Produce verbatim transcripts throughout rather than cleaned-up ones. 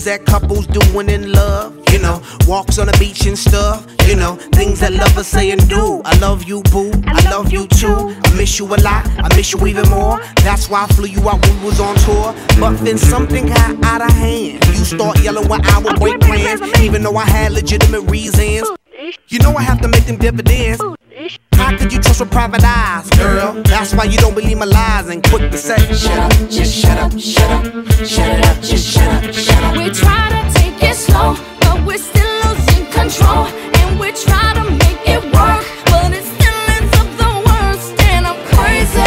that couples doing in love. You know, walks on the beach and stuff. You know, things that lovers say and do. I love you, boo. I love you too. I miss you a lot. I miss you even more. That's why I flew you out when we was on tour. But then something got out of hand. You start yelling when I would break plans, even though I had legitimate reasons. You know I have to make them dividends. How could you trust with private eyes, girl? That's why you don't believe my lies and quick to say, shut up, just shut up, shut up, shut it up, just shut up, shut up. We try to take it slow, but we're still losing control. And we try to make it work, but it still ends up the worst. And I'm crazy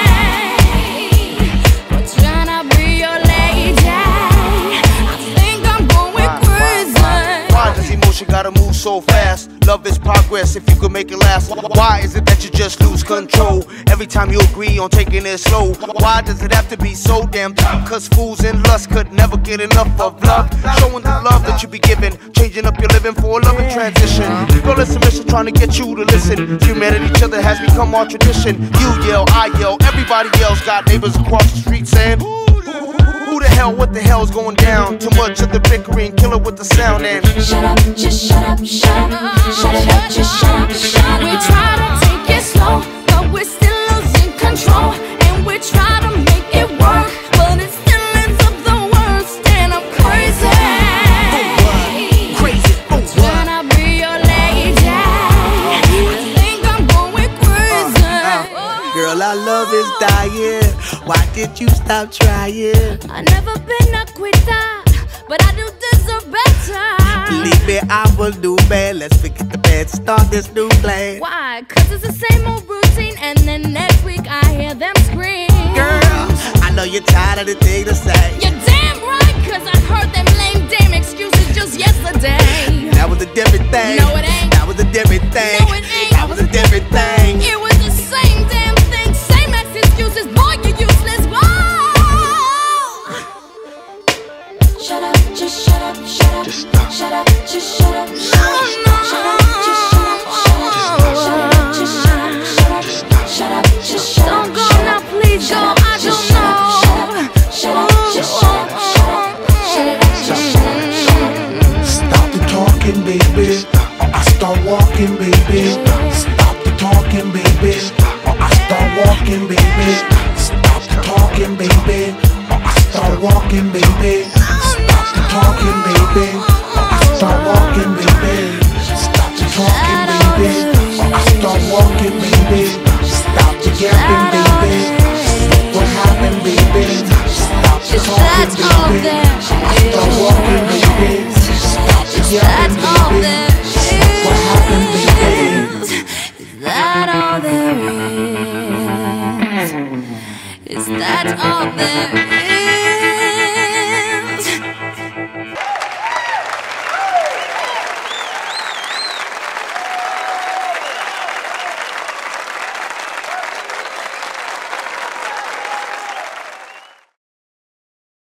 for trying to be your lady. I think I'm going crazy. Why does emotion gotta move so fast? Love is progress if you could make it last. Why is it that you just lose control every time you agree on taking it slow? Why does it have to be so damn tough? Cause fools in lust could never get enough of love. Showing the love that you be giving, changing up your living for a loving transition. Girl, it's a mission trying to get you to listen. Humanity, each other has become our tradition. You yell, I yell, everybody else. Got neighbors across the street saying, who the hell, what the hell's going down? Too much of the bickering, kill it with the sound and shut up, just shut up, shut up, shut it up, just shut up, shut up. We try to take it slow, but we're still losing control. And we try to make it work, but it still ends up the worst. And I'm crazy, crazy, oh what? Trying to be your lady. I think I'm going crazy. uh, Girl, our love is dying. Why did you stop trying? I never been a quitter, but I do deserve better. Believe me, I will do bad. Let's forget the bad, start this new plan. Why? Cause it's the same old routine, and then next week I hear them scream. Girl, I know you're tired of the thing to say. You're damn right, cause I heard them lame damn excuses just yesterday. That was a different thing. No, it ain't. That was a different thing. No, it ain't. That was a different thing. It was the same damn thing, same ex excuses. Boy, you useless. Whoa! Shut up, just shut up, shut up. just stop. Shut up, just shut up. Shut up, shut up, just shut up. Shut up, just shut up. Shut up, just stop. Shut up, just shut up. Don't go now, please go. I don't know. Shut up, just shut up. Shut up, shut it up, just shut up. Stop the talking, baby, or I start walking, baby. Stop the talking, baby, or I start walking, baby. Stop the talking, baby, or I start walking, baby. Stop the talking, baby, or I start walking, baby. Stop the talking, baby, or I start walking, baby. Stop the yapping, baby. Look what happened, baby. Stop the talking, baby, or I start walking, baby. Stop the yapping, baby. Look what happened, baby. Is that all there is? Is that all there is?